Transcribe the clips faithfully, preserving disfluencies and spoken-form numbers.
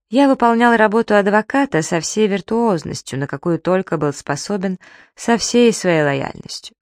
Я выполнял работу адвоката со всей виртуозностью, на какую только был способен, со всей своей лояльностью.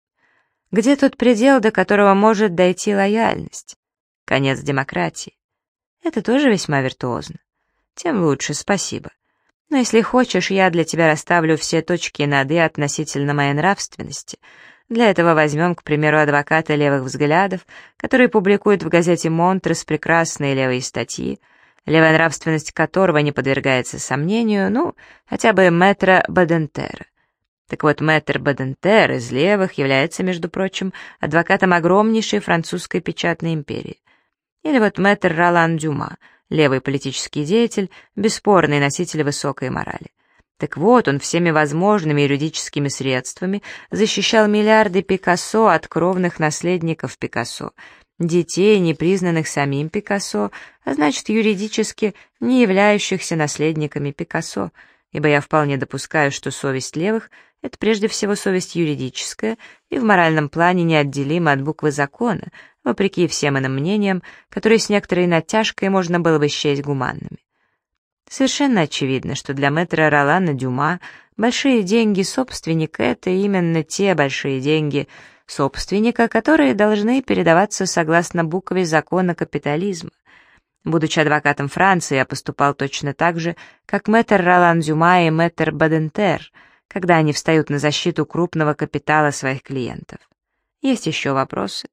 Где тот предел, до которого может дойти лояльность? Конец демократии. Это тоже весьма виртуозно. Тем лучше, спасибо. Но если хочешь, я для тебя расставлю все точки над «и» относительно моей нравственности. Для этого возьмем, к примеру, адвоката левых взглядов, который публикует в газете «Монтрес» прекрасные левые статьи, левая нравственность которого не подвергается сомнению, ну, хотя бы мэтра Бадентера. Так вот, мэтр Бадентер из левых является, между прочим, адвокатом огромнейшей французской печатной империи. Или вот мэтр Ролан Дюма, левый политический деятель, бесспорный носитель высокой морали. Так вот, он всеми возможными юридическими средствами защищал миллиарды Пикассо от кровных наследников Пикассо, детей, не признанных самим Пикассо, а значит, юридически не являющихся наследниками Пикассо, ибо я вполне допускаю, что совесть левых — это прежде всего совесть юридическая и в моральном плане неотделима от буквы закона, вопреки всем иным мнениям, которые с некоторой натяжкой можно было бы счесть гуманными. Совершенно очевидно, что для мэтра Ролана Дюма большие деньги собственника — это именно те большие деньги собственника, которые должны передаваться согласно букве закона капитализма. Будучи адвокатом Франции, я поступал точно так же, как мэтр Ролан Дюма и мэтр Бадентер, когда они встают на защиту крупного капитала своих клиентов. Есть еще вопросы?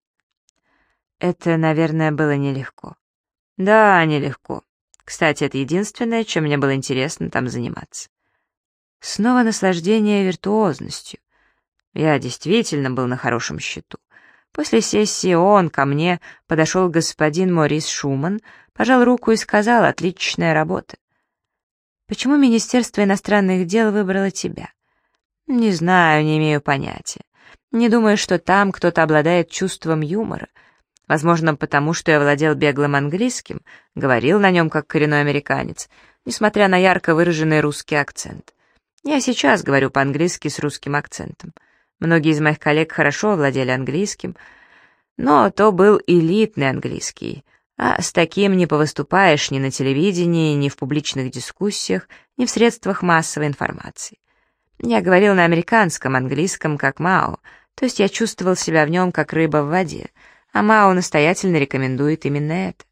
Это, наверное, было нелегко. Да, нелегко. Кстати, это единственное, чем мне было интересно там заниматься. Снова наслаждение виртуозностью. Я действительно был на хорошем счету. После сессии ООН ко мне подошел господин Морис Шуман, пожал руку и сказал: «Отличная работа». «Почему Министерство иностранных дел выбрало тебя?» «Не знаю, не имею понятия. Не думаю, что там кто-то обладает чувством юмора. Возможно, потому что я владел беглым английским, говорил на нем как коренной американец, несмотря на ярко выраженный русский акцент. Я сейчас говорю по-английски с русским акцентом. Многие из моих коллег хорошо владели английским, но то был элитный английский, а с таким не повыступаешь ни на телевидении, ни в публичных дискуссиях, ни в средствах массовой информации. Я говорил на американском английском, как Мао, то есть я чувствовал себя в нем, как рыба в воде, а Мао настоятельно рекомендует именно это.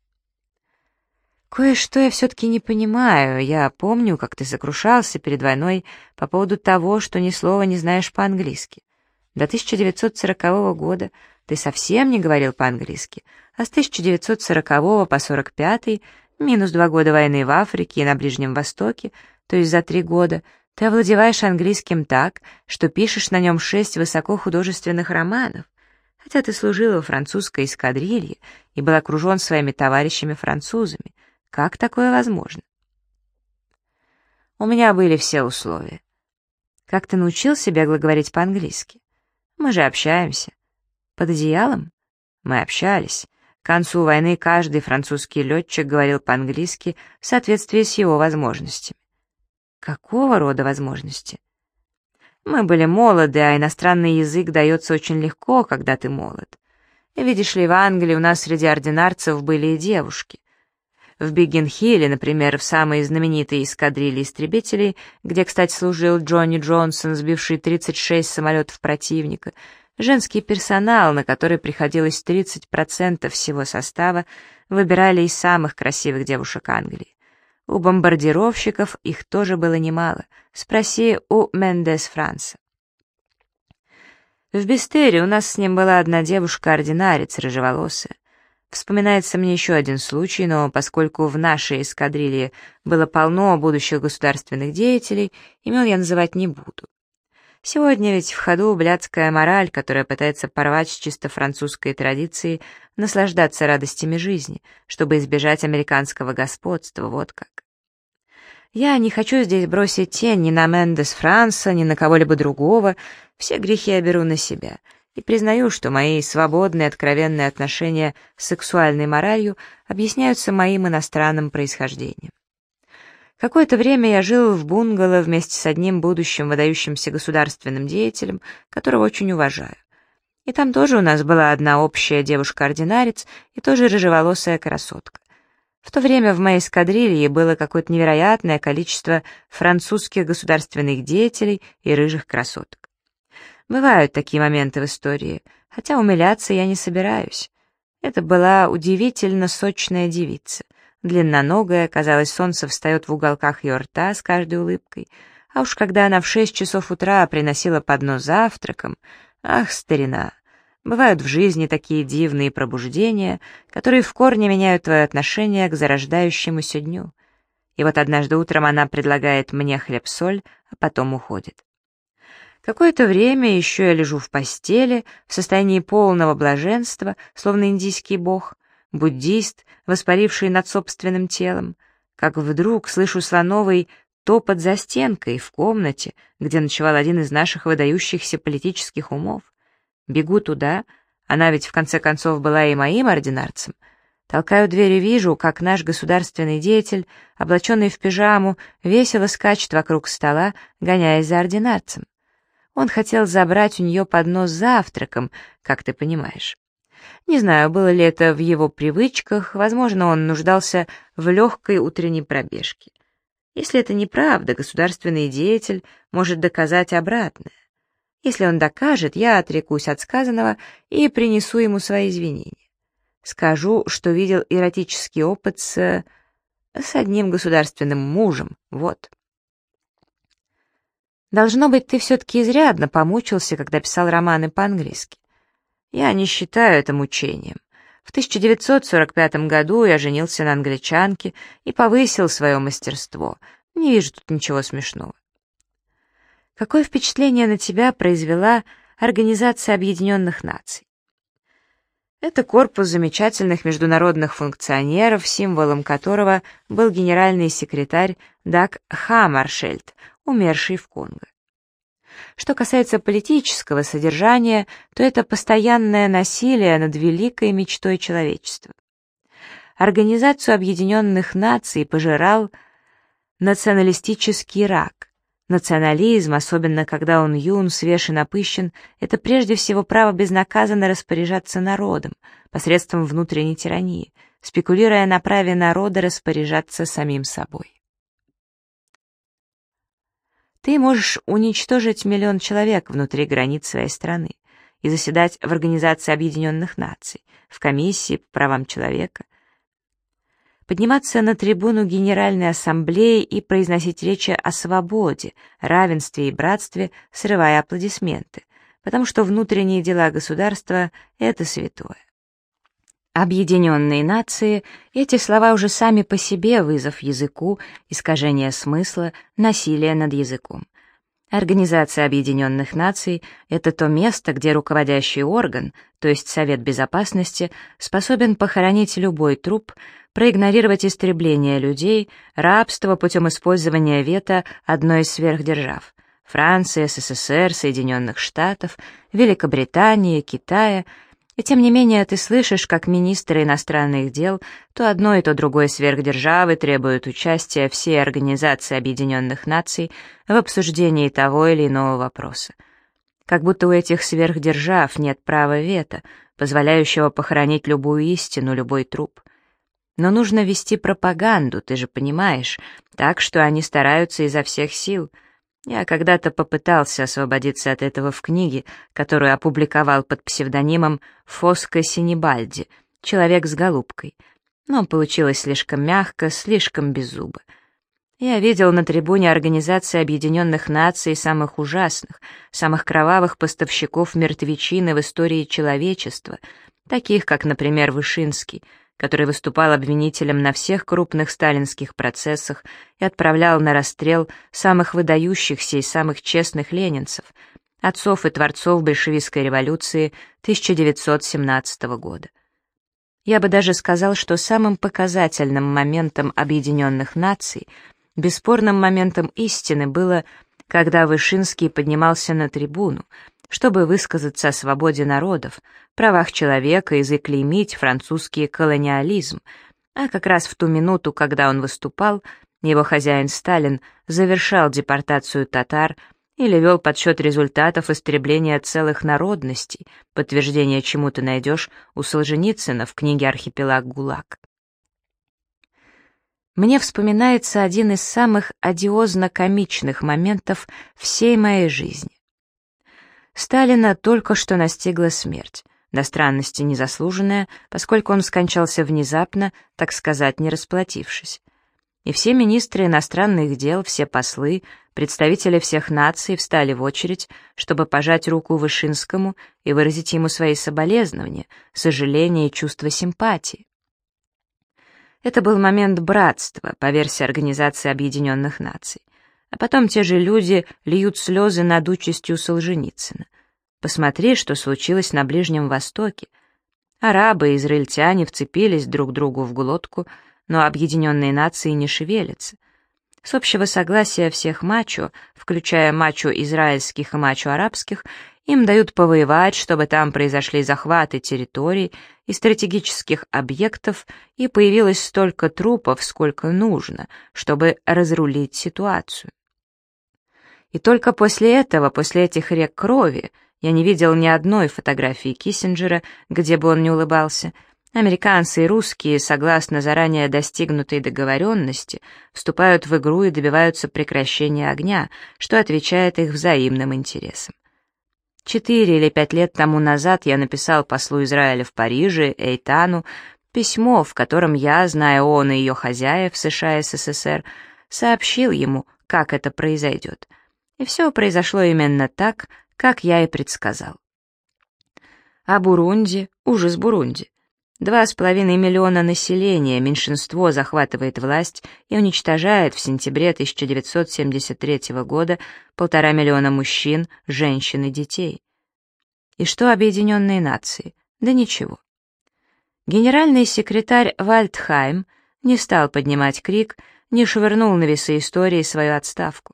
Кое-что я все-таки не понимаю. Я помню, как ты сокрушался перед войной по поводу того, что ни слова не знаешь по-английски. До тысяча девятьсот сорокового года ты совсем не говорил по-английски, а с тысяча девятьсот сорокового по сорок пятый, минус два года войны в Африке и на Ближнем Востоке, то есть за три года, ты овладеваешь английским так, что пишешь на нем шесть высокохудожественных романов, хотя ты служил во французской эскадрилье и был окружен своими товарищами-французами. Как такое возможно? У меня были все условия. Как ты научился бегло говорить по-английски? Мы же общаемся. Под одеялом? Мы общались. К концу войны каждый французский летчик говорил по-английски в соответствии с его возможностями. Какого рода возможности? Мы были молоды, а иностранный язык дается очень легко, когда ты молод. Видишь ли, в Англии у нас среди ординарцев были и девушки. В Биггин-Хилле, например, в самой знаменитой эскадрилье истребителей, где, кстати, служил Джонни Джонсон, сбивший тридцать шесть самолетов противника, женский персонал, на который приходилось тридцать процентов всего состава, выбирали из самых красивых девушек Англии. У бомбардировщиков их тоже было немало. Спроси у Мендес Франса. В Бестере у нас с ним была одна девушка-ординарец, рыжеволосая. Вспоминается мне еще один случай, но поскольку в нашей эскадрилье было полно будущих государственных деятелей, имен я называть не буду. Сегодня ведь в ходу блядская мораль, которая пытается порвать с чисто французской традицией наслаждаться радостями жизни, чтобы избежать американского господства, вот как. Я не хочу здесь бросить тень ни на Мендес Франса, ни на кого-либо другого, все грехи я беру на себя, и признаю, что мои свободные откровенные отношения с сексуальной моралью объясняются моим иностранным происхождением. Какое-то время я жил в бунгало вместе с одним будущим выдающимся государственным деятелем, которого очень уважаю. И там тоже у нас была одна общая девушка-ординарец и тоже рыжеволосая красотка. В то время в моей эскадрилье было какое-то невероятное количество французских государственных деятелей и рыжих красоток. Бывают такие моменты в истории, хотя умиляться я не собираюсь. Это была удивительно сочная девица, длинноногая, казалось, солнце встает в уголках ее рта с каждой улыбкой, а уж когда она в шесть часов утра приносила поднос завтраком, ах, старина! Бывают в жизни такие дивные пробуждения, которые в корне меняют твое отношение к зарождающемуся дню. И вот однажды утром она предлагает мне хлеб-соль, а потом уходит. Какое-то время еще я лежу в постели, в состоянии полного блаженства, словно индийский бог, буддист, воспаривший над собственным телом, как вдруг слышу слоновый топот за стенкой в комнате, где ночевал один из наших выдающихся политических умов. Бегу туда, она ведь в конце концов была и моим ординарцем. Толкаю дверь и вижу, как наш государственный деятель, облаченный в пижаму, весело скачет вокруг стола, гоняясь за ординарцем. Он хотел забрать у нее поднос с завтраком, как ты понимаешь. Не знаю, было ли это в его привычках, возможно, он нуждался в легкой утренней пробежке. Если это неправда, государственный деятель может доказать обратное. Если он докажет, я отрекусь от сказанного и принесу ему свои извинения. Скажу, что видел эротический опыт с... с одним государственным мужем, вот. Должно быть, ты все-таки изрядно помучился, когда писал романы по-английски. Я не считаю это мучением. В тысяча девятьсот сорок пятом году я женился на англичанке и повысил свое мастерство. Не вижу тут ничего смешного. Какое впечатление на тебя произвела Организация Объединенных Наций? Это корпус замечательных международных функционеров, символом которого был генеральный секретарь Даг Хаммаршельд, умерший в Конго. Что касается политического содержания, то это постоянное насилие над великой мечтой человечества. Организацию Объединенных Наций пожирал националистический рак. Национализм, особенно когда он юн, свеж и напыщен, это прежде всего право безнаказанно распоряжаться народом, посредством внутренней тирании, спекулируя на праве народа распоряжаться самим собой. Ты можешь уничтожить миллион человек внутри границ своей страны и заседать в Организации Объединенных Наций, в комиссии по правам человека, подниматься на трибуну Генеральной Ассамблеи и произносить речи о свободе, равенстве и братстве, срывая аплодисменты, потому что внутренние дела государства — это святое. Объединенные нации — эти слова уже сами по себе вызов языку, искажение смысла, насилие над языком. Организация Объединенных Наций — это то место, где руководящий орган, то есть Совет Безопасности, способен похоронить любой труп, проигнорировать истребление людей, рабство путем использования вето одной из сверхдержав — Франции, СССР, Соединенных Штатов, Великобритании, Китая. И тем не менее ты слышишь, как министры иностранных дел то одной, то другой сверхдержавы требуют участия всей Организации Объединенных Наций в обсуждении того или иного вопроса. Как будто у этих сверхдержав нет права вето, позволяющего похоронить любую истину, любой труп. Но нужно вести пропаганду, ты же понимаешь, так что они стараются изо всех сил. Я когда-то попытался освободиться от этого в книге, которую опубликовал под псевдонимом Фоско Синебальди, «Человек с голубкой», но получилось слишком мягко, слишком беззубо. Я видел на трибуне Организации Объединенных Наций самых ужасных, самых кровавых поставщиков мертвечины в истории человечества, таких как, например, Вышинский, который выступал обвинителем на всех крупных сталинских процессах и отправлял на расстрел самых выдающихся и самых честных ленинцев, отцов и творцов большевистской революции тысяча девятьсот семнадцатого года. Я бы даже сказал, что самым показательным моментом Объединенных Наций, бесспорным моментом истины было, когда Вышинский поднимался на трибуну, чтобы высказаться о свободе народов, правах человека и заклеймить французский колониализм, а как раз в ту минуту, когда он выступал, его хозяин Сталин завершал депортацию татар или вел подсчет результатов истребления целых народностей, подтверждение чему ты найдешь у Солженицына в книге «Архипелаг ГУЛАГ». мне вспоминается один из самых одиозно-комичных моментов всей моей жизни. Сталина только что настигла смерть, до странности незаслуженная, поскольку он скончался внезапно, так сказать, не расплатившись. И все министры иностранных дел, все послы, представители всех наций встали в очередь, чтобы пожать руку Вышинскому и выразить ему свои соболезнования, сожаления и чувство симпатии. Это был момент братства, по версии Организации Объединенных Наций. А потом те же люди льют слезы над участью Солженицына. Посмотри, что случилось на Ближнем Востоке. Арабы и израильтяне вцепились друг другу в глотку, но Объединенные Нации не шевелятся. С общего согласия всех мачо, включая мачо израильских и мачо арабских, им дают повоевать, чтобы там произошли захваты территорий и стратегических объектов, и появилось столько трупов, сколько нужно, чтобы разрулить ситуацию. И только после этого, после этих рек крови, я не видел ни одной фотографии Киссинджера, где бы он ни улыбался. Американцы и русские, согласно заранее достигнутой договоренности, вступают в игру и добиваются прекращения огня, что отвечает их взаимным интересам. Четыре или пять лет тому назад я написал послу Израиля в Париже, Эйтану, письмо, в котором я, зная ООН и ее хозяев, США и СССР, сообщил ему, как это произойдет. И все произошло именно так, как я и предсказал. А Бурунди, ужас Бурунди. Два с половиной миллиона населения, меньшинство захватывает власть и уничтожает в сентябре тысяча девятьсот семьдесят третьего года полтора миллиона мужчин, женщин и детей. И что Объединенные Нации? Да ничего. Генеральный секретарь Вальдхайм не стал поднимать крик, не швырнул на весы истории свою отставку.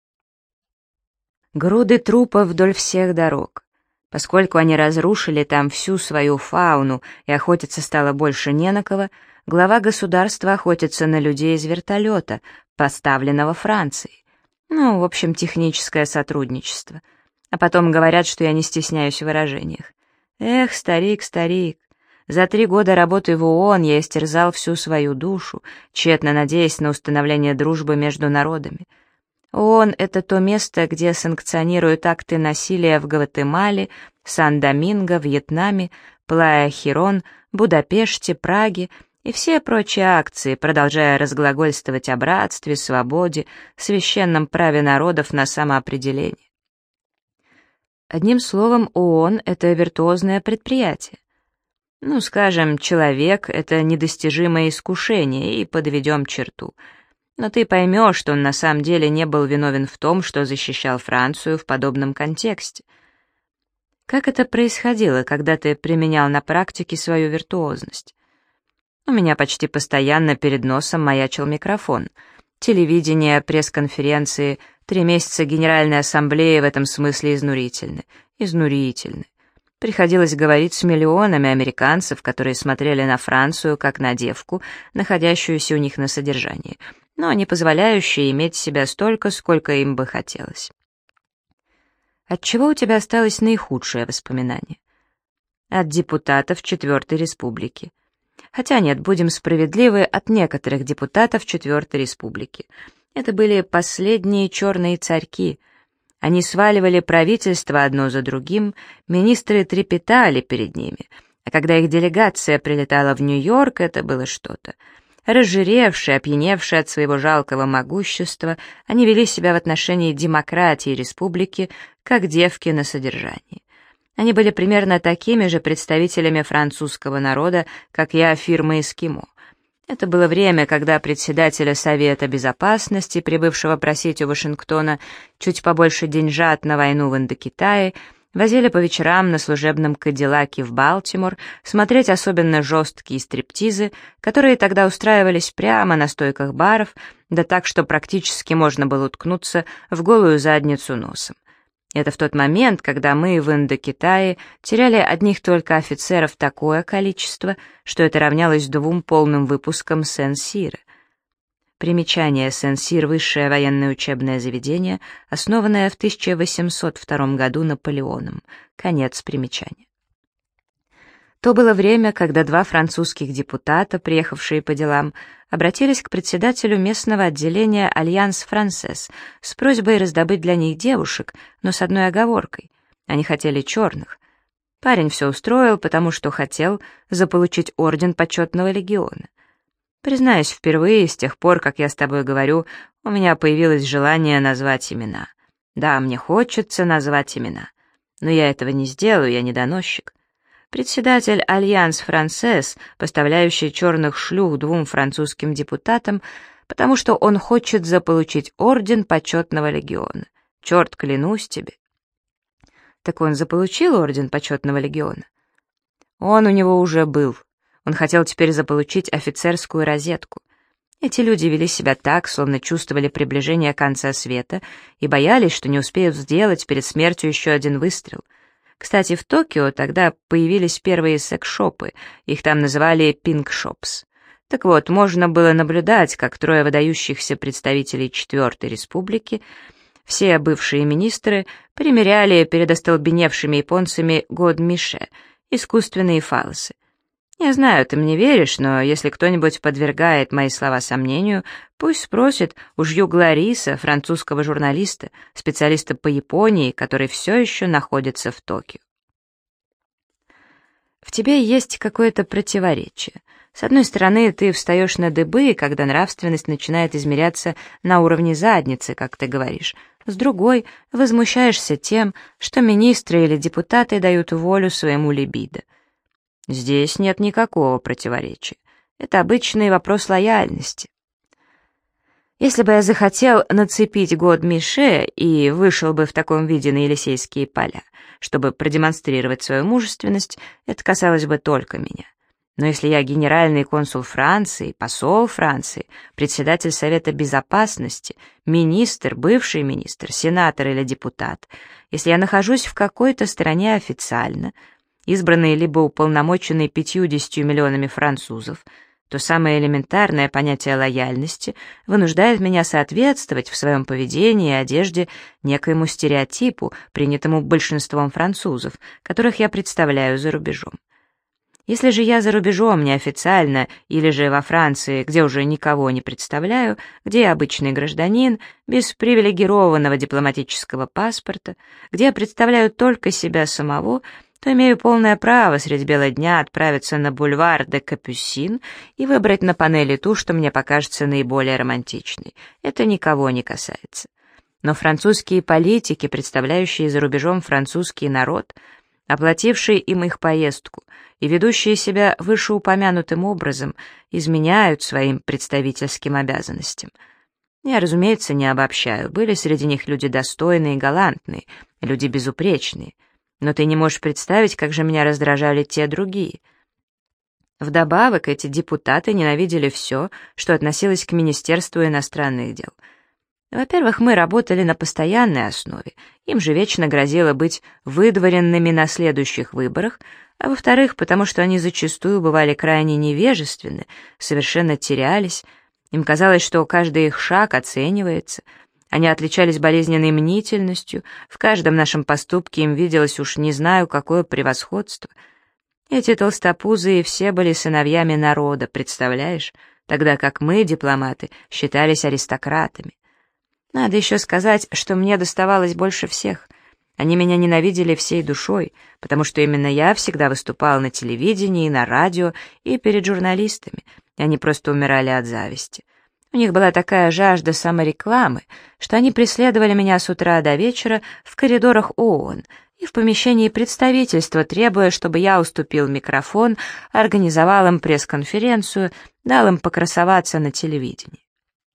Груды трупов вдоль всех дорог. Поскольку они разрушили там всю свою фауну и охотиться стало больше не на кого, глава государства охотится на людей из вертолета, поставленного Францией. Ну, в общем, техническое сотрудничество. А потом говорят, что я не стесняюсь в выражениях. Эх, старик, старик, за три года работы в ООН я истерзал всю свою душу, тщетно надеясь на установление дружбы между народами. ООН — это то место, где санкционируют акты насилия в Гватемале, Сан-Доминго, Вьетнаме, Плая-Хирон, Будапеште, Праге и все прочие акции, продолжая разглагольствовать о братстве, свободе, священном праве народов на самоопределение. Одним словом, ООН — это виртуозное предприятие. Ну, скажем, человек — это недостижимое искушение, и подведем черту. Но ты поймешь, что он на самом деле не был виновен в том, что защищал Францию в подобном контексте. Как это происходило, когда ты применял на практике свою виртуозность? У меня почти постоянно перед носом маячил микрофон. Телевидение, пресс-конференции, три месяца Генеральной Ассамблеи в этом смысле изнурительны. Изнурительны. Приходилось говорить с миллионами американцев, которые смотрели на Францию как на девку, находящуюся у них на содержании, но не позволяющие иметь себя столько, сколько им бы хотелось. От чего у тебя осталось наихудшее воспоминание? От депутатов Четвертой Республики. Хотя нет, будем справедливы, от некоторых депутатов Четвертой Республики. Это были последние черные царьки. Они сваливали правительство одно за другим, министры трепетали перед ними, а когда их делегация прилетала в Нью-Йорк, это было что-то. Разжиревшие, опьяневшие от своего жалкого могущества, они вели себя в отношении демократии и республики, как девки на содержании. Они были примерно такими же представителями французского народа, как я, фирмы «Эскимо». Это было время, когда председателя Совета Безопасности, прибывшего просить у Вашингтона чуть побольше деньжат на войну в Индокитае, возили по вечерам на служебном Кадиллаке в Балтимор смотреть особенно жесткие стриптизы, которые тогда устраивались прямо на стойках баров, да так, что практически можно было уткнуться в голую задницу носом. Это в тот момент, когда мы в Индокитае теряли одних только офицеров такое количество, что это равнялось двум полным выпускам Сен-Сира. Примечание: Сен-Сир — высшее военное учебное заведение, основанное в тысяча восемьсот втором году Наполеоном. Конец примечания. То было время, когда два французских депутата, приехавшие по делам, обратились к председателю местного отделения «Альянс Франсес» с просьбой раздобыть для них девушек, но с одной оговоркой. Они хотели черных. Парень все устроил, потому что хотел заполучить орден почетного легиона. Признаюсь, впервые с тех пор, как я с тобой говорю, у меня появилось желание назвать имена. Да, мне хочется назвать имена. Но я этого не сделаю, я не доносчик. Председатель Альянс Франсес, поставляющий черных шлюх двум французским депутатам, потому что он хочет заполучить орден почетного легиона. Черт, клянусь тебе. Так он заполучил орден почетного легиона? Он у него уже был. Он хотел теперь заполучить офицерскую розетку. Эти люди вели себя так, словно чувствовали приближение конца света и боялись, что не успеют сделать перед смертью еще один выстрел. Кстати, в Токио тогда появились первые секс-шопы, их там называли «пинк-шопс». Так вот, можно было наблюдать, как трое выдающихся представителей Четвертой Республики, все бывшие министры, примеряли перед остолбеневшими японцами год-мише, искусственные фалосы. Я знаю, ты мне веришь, но если кто-нибудь подвергает мои слова сомнению, пусть спросит у Жью Глариса, французского журналиста, специалиста по Японии, который все еще находится в Токио. В тебе есть какое-то противоречие. С одной стороны, ты встаешь на дыбы, когда нравственность начинает измеряться на уровне задницы, как ты говоришь. С другой, возмущаешься тем, что министры или депутаты дают волю своему либидо. Здесь нет никакого противоречия. Это обычный вопрос лояльности. Если бы я захотел нацепить год Мише и вышел бы в таком виде на Елисейские поля, чтобы продемонстрировать свою мужественность, это касалось бы только меня. Но если я генеральный консул Франции, посол Франции, председатель Совета Безопасности, министр, бывший министр, сенатор или депутат, если я нахожусь в какой-то стране официально, избранный либо уполномоченный пятьюдесятью миллионами французов, то самое элементарное понятие лояльности вынуждает меня соответствовать в своем поведении и одежде некоему стереотипу, принятому большинством французов, которых я представляю за рубежом. Если же я за рубежом неофициально, или же во Франции, где уже никого не представляю, где я обычный гражданин, без привилегированного дипломатического паспорта, где я представляю только себя самого, то имею полное право средь бела дня отправиться на бульвар де Капюсин и выбрать на панели ту, что мне покажется наиболее романтичной. Это никого не касается. Но французские политики, представляющие за рубежом французский народ, оплатившие им их поездку и ведущие себя вышеупомянутым образом, изменяют своим представительским обязанностям. Я, разумеется, не обобщаю, были среди них люди достойные и галантные, люди безупречные, но ты не можешь представить, как же меня раздражали те другие. Вдобавок, эти депутаты ненавидели все, что относилось к Министерству иностранных дел. Во-первых, мы работали на постоянной основе, им же вечно грозило быть выдворенными на следующих выборах, а во-вторых, потому что они зачастую бывали крайне невежественны, совершенно терялись, им казалось, что каждый их шаг оценивается. Они отличались болезненной мнительностью, в каждом нашем поступке им виделось уж не знаю какое превосходство. Эти толстопузые все были сыновьями народа, представляешь, тогда как мы, дипломаты, считались аристократами. Надо еще сказать, что мне доставалось больше всех. Они меня ненавидели всей душой, потому что именно я всегда выступал на телевидении, на радио и перед журналистами, и они просто умирали от зависти. У них была такая жажда саморекламы, что они преследовали меня с утра до вечера в коридорах ООН и в помещении представительства, требуя, чтобы я уступил микрофон, организовал им пресс-конференцию, дал им покрасоваться на телевидении.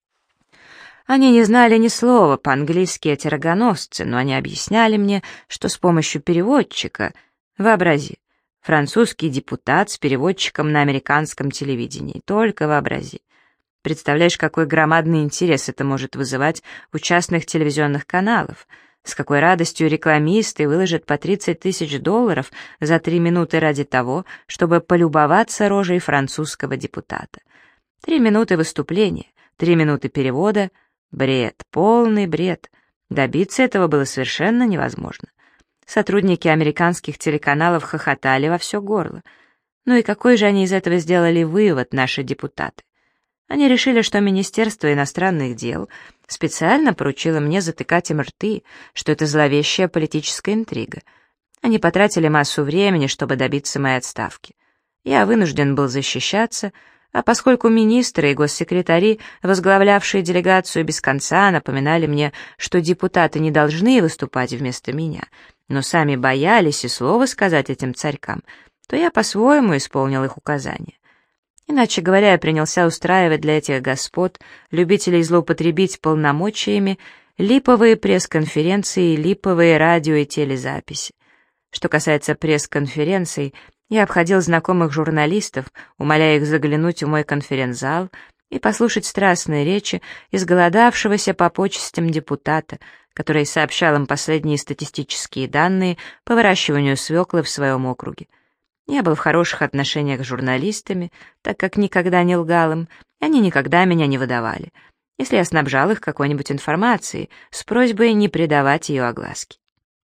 Они не знали ни слова по-английски, эти рогоносцы, но они объясняли мне, что с помощью переводчика, вообрази, французский депутат с переводчиком на американском телевидении, только вообрази. Представляешь, какой громадный интерес это может вызывать у частных телевизионных каналов, с какой радостью рекламисты выложат по тридцать тысяч долларов за три минуты ради того, чтобы полюбоваться рожей французского депутата. Три минуты выступления, три минуты перевода — бред, полный бред. Добиться этого было совершенно невозможно. Сотрудники американских телеканалов хохотали во все горло. Ну и какой же они из этого сделали вывод, наши депутаты? Они решили, что Министерство иностранных дел специально поручило мне затыкать им рты, что это зловещая политическая интрига. Они потратили массу времени, чтобы добиться моей отставки. Я вынужден был защищаться, а поскольку министры и госсекретари, возглавлявшие делегацию без конца, напоминали мне, что депутаты не должны выступать вместо меня, но сами боялись и слова сказать этим царькам, то я по-своему исполнил их указания. Иначе говоря, я принялся устраивать для этих господ, любителей злоупотребить полномочиями, липовые пресс-конференции, липовые радио и телезаписи. Что касается пресс-конференций, я обходил знакомых журналистов, умоляя их заглянуть в мой конференц-зал и послушать страстные речи изголодавшегося по почестям депутата, который сообщал им последние статистические данные по выращиванию свеклы в своем округе. Я был в хороших отношениях с журналистами, так как никогда не лгал им, и они никогда меня не выдавали, если я снабжал их какой-нибудь информацией с просьбой не придавать ее огласке.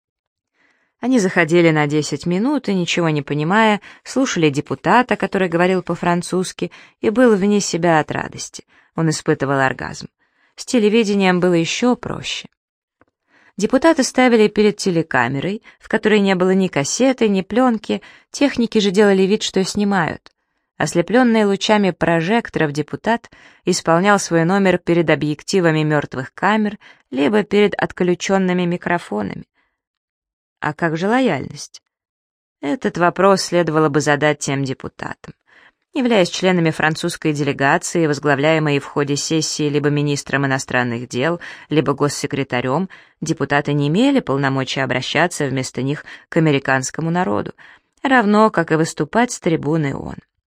Они заходили на десять минут и, ничего не понимая, слушали депутата, который говорил по-французски, и был вне себя от радости. Он испытывал оргазм. С телевидением было еще проще. Депутаты ставили перед телекамерой, в которой не было ни кассеты, ни пленки, техники же делали вид, что снимают. Ослепленный лучами прожекторов депутат исполнял свой номер перед объективами мертвых камер, либо перед отключенными микрофонами. А как же лояльность? Этот вопрос следовало бы задать тем депутатам. Являясь членами французской делегации, возглавляемой в ходе сессии либо министром иностранных дел, либо госсекретарем, депутаты не имели полномочия обращаться вместо них к американскому народу, равно как и выступать с трибуны ООН.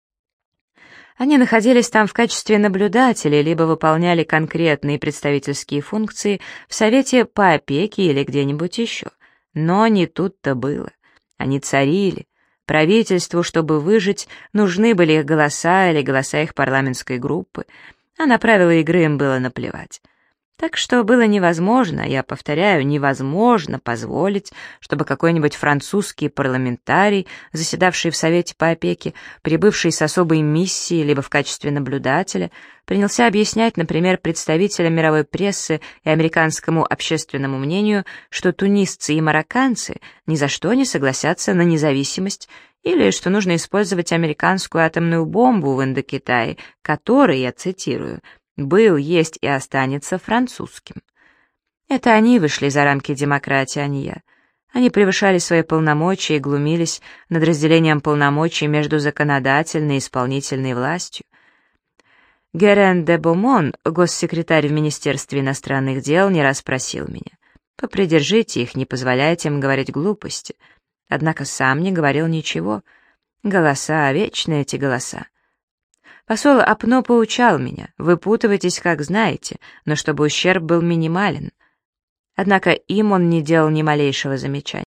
Они находились там в качестве наблюдателей, либо выполняли конкретные представительские функции в Совете по опеке или где-нибудь еще. Но не тут-то было. Они царили. Правительству, чтобы выжить, нужны были их голоса или голоса их парламентской группы, а на правила игры им было наплевать. Так что было невозможно, я повторяю, невозможно позволить, чтобы какой-нибудь французский парламентарий, заседавший в Совете по опеке, прибывший с особой миссией либо в качестве наблюдателя, принялся объяснять, например, представителям мировой прессы и американскому общественному мнению, что тунисцы и марокканцы ни за что не согласятся на независимость, или что нужно использовать американскую атомную бомбу в Индокитае, который, я цитирую, был, есть и останется французским. Это они вышли за рамки демократии, а не я. Они превышали свои полномочия и глумились над разделением полномочий между законодательной и исполнительной властью. Герен де Бомон, госсекретарь в Министерстве иностранных дел, не раз просил меня: попридержите их, не позволяйте им говорить глупости. Однако сам не говорил ничего. Голоса, вечные эти голоса. Посол Апно поучал меня: выпутывайтесь, как знаете, но чтобы ущерб был минимален. Однако им он не делал ни малейшего замечания.